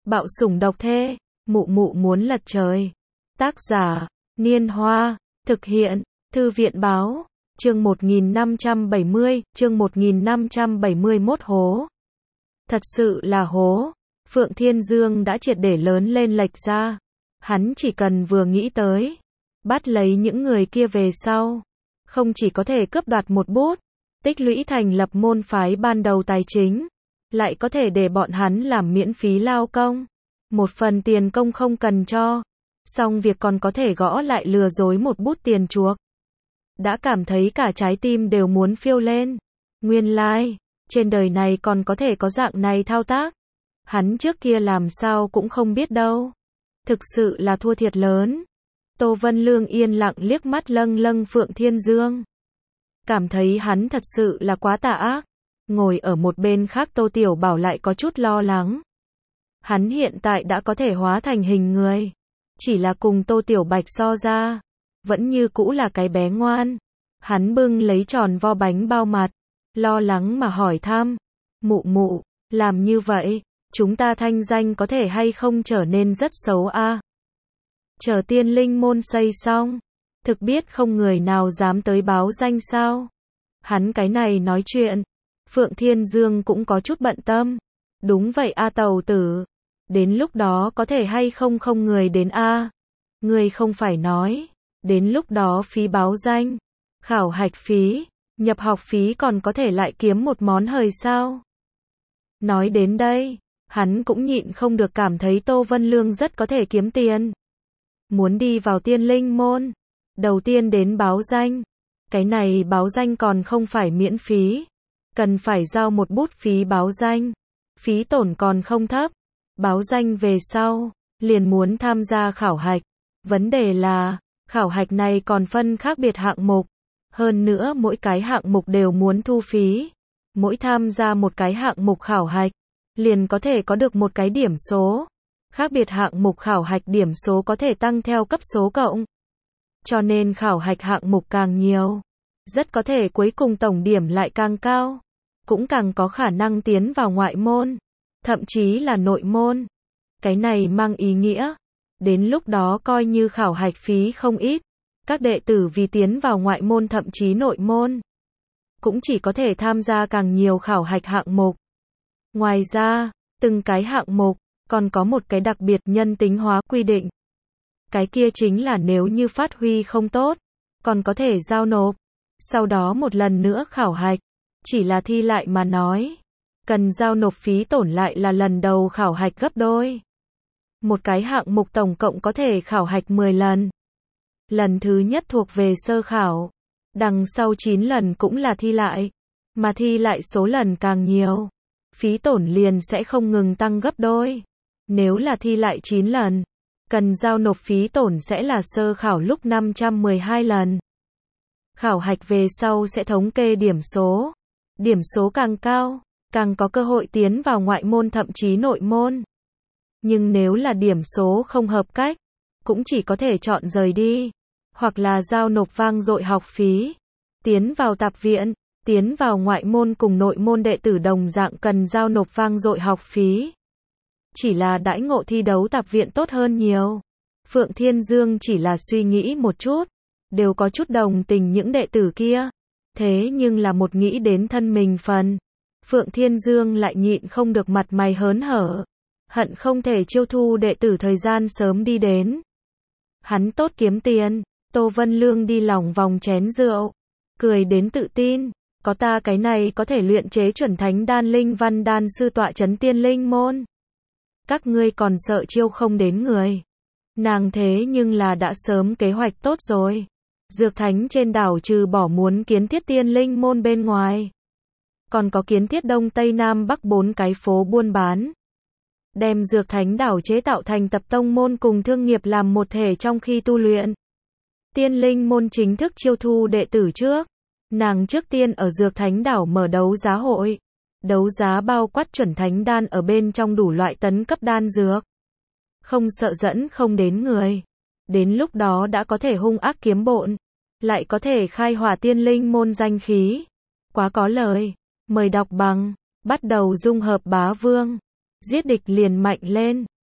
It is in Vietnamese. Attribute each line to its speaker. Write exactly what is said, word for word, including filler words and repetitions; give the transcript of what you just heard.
Speaker 1: Bạo sủng độc thê, mụ mụ muốn lật trời. Tác giả, Niên Hoa, thực hiện, Thư viện báo, chương một nghìn năm trăm bảy mươi, chương một nghìn năm trăm bảy mươi mốt hố. Thật sự là hố, Phượng Thiên Dương đã triệt để lớn lên lệch ra. Hắn chỉ cần vừa nghĩ tới, bắt lấy những người kia về sau, không chỉ có thể cướp đoạt một bút, tích lũy thành lập môn phái ban đầu tài chính, lại có thể để bọn hắn làm miễn phí lao công. Một phần tiền công không cần cho, xong việc còn có thể gõ lại lừa dối một bút tiền chuộc. Đã cảm thấy cả trái tim đều muốn phiêu lên. Nguyên lai, like, trên đời này còn có thể có dạng này thao tác. Hắn trước kia làm sao cũng không biết đâu. Thực sự là thua thiệt lớn. Tô Vân Lương yên lặng liếc mắt lâng lâng Phượng Thiên Dương. Cảm thấy hắn thật sự là quá tà ác. Ngồi ở một bên khác Tô Tiểu Bảo lại có chút lo lắng. Hắn hiện tại đã có thể hóa thành hình người. Chỉ là cùng Tô Tiểu Bạch so ra, vẫn như cũ là cái bé ngoan. Hắn bưng lấy tròn vo bánh bao mặt, lo lắng mà hỏi thăm. Mụ mụ, làm như vậy, chúng ta thanh danh có thể hay không trở nên rất xấu a? À? Chờ tiên linh môn xây xong, thực biết không người nào dám tới báo danh sao? Hắn cái này nói chuyện, Phượng Thiên Dương cũng có chút bận tâm. Đúng vậy a tàu tử, đến lúc đó có thể hay không không người đến a? À? Người không phải nói, đến lúc đó phí báo danh, khảo hạch phí, nhập học phí còn có thể lại kiếm một món hời sao? Nói đến đây, hắn cũng nhịn không được cảm thấy Tô Vân Lương rất có thể kiếm tiền. Muốn đi vào tiên linh môn, đầu tiên đến báo danh. Cái này báo danh còn không phải miễn phí, cần phải giao một bút phí báo danh. Phí tổn còn không thấp. Báo danh về sau, liền muốn tham gia khảo hạch. Vấn đề là, khảo hạch này còn phân khác biệt hạng mục. Hơn nữa mỗi cái hạng mục đều muốn thu phí. Mỗi tham gia một cái hạng mục khảo hạch, liền có thể có được một cái điểm số. Khác biệt hạng mục khảo hạch điểm số có thể tăng theo cấp số cộng. Cho nên khảo hạch hạng mục càng nhiều, rất có thể cuối cùng tổng điểm lại càng cao. Cũng càng có khả năng tiến vào ngoại môn, thậm chí là nội môn. Cái này mang ý nghĩa, đến lúc đó coi như khảo hạch phí không ít, các đệ tử vì tiến vào ngoại môn thậm chí nội môn, cũng chỉ có thể tham gia càng nhiều khảo hạch hạng mục. Ngoài ra, từng cái hạng mục, còn có một cái đặc biệt nhân tính hóa quy định. Cái kia chính là nếu như phát huy không tốt, còn có thể giao nộp. Sau đó một lần nữa khảo hạch, chỉ là thi lại mà nói, cần giao nộp phí tổn lại là lần đầu khảo hạch gấp đôi. Một cái hạng mục tổng cộng có thể khảo hạch mười lần. Lần thứ nhất thuộc về sơ khảo, đằng sau chín lần cũng là thi lại, mà thi lại số lần càng nhiều, phí tổn liền sẽ không ngừng tăng gấp đôi. Nếu là thi lại chín lần, cần giao nộp phí tổn sẽ là sơ khảo lúc năm trăm mười hai lần. Khảo hạch về sau sẽ thống kê điểm số. Điểm số càng cao, càng có cơ hội tiến vào ngoại môn thậm chí nội môn. Nhưng nếu là điểm số không hợp cách, cũng chỉ có thể chọn rời đi, hoặc là giao nộp vang dội học phí. Tiến vào tạp viện, tiến vào ngoại môn cùng nội môn đệ tử đồng dạng cần giao nộp vang dội học phí. Chỉ là đãi ngộ thi đấu tạp viện tốt hơn nhiều. Phượng Thiên Dương chỉ là suy nghĩ một chút, đều có chút đồng tình những đệ tử kia. Thế nhưng là một nghĩ đến thân mình phần, Phượng Thiên Dương lại nhịn không được mặt mày hớn hở, hận không thể chiêu thu đệ tử thời gian sớm đi đến. Hắn tốt kiếm tiền. Tô Vân Lương đi lòng vòng chén rượu, cười đến tự tin, có ta cái này có thể luyện chế chuẩn thánh đan linh văn đan sư tọa chấn tiên linh môn. Các ngươi còn sợ chiêu không đến người. Nàng thế nhưng là đã sớm kế hoạch tốt rồi. Dược thánh trên đảo trừ bỏ muốn kiến thiết tiên linh môn bên ngoài, còn có kiến thiết đông tây nam bắc bốn cái phố buôn bán. Đem dược thánh đảo chế tạo thành tập tông môn cùng thương nghiệp làm một thể trong khi tu luyện. Tiên linh môn chính thức chiêu thu đệ tử trước. Nàng trước tiên ở dược thánh đảo mở đấu giá hội. Đấu giá bao quát chuẩn thánh đan ở bên trong đủ loại tấn cấp đan dược. Không sợ dẫn không đến người. Đến lúc đó đã có thể hung ác kiếm bộn, lại có thể khai hỏa tiên linh môn danh khí. Quá có lời. Mời đọc bằng, bắt đầu dung hợp bá vương. Giết địch liền mạnh lên.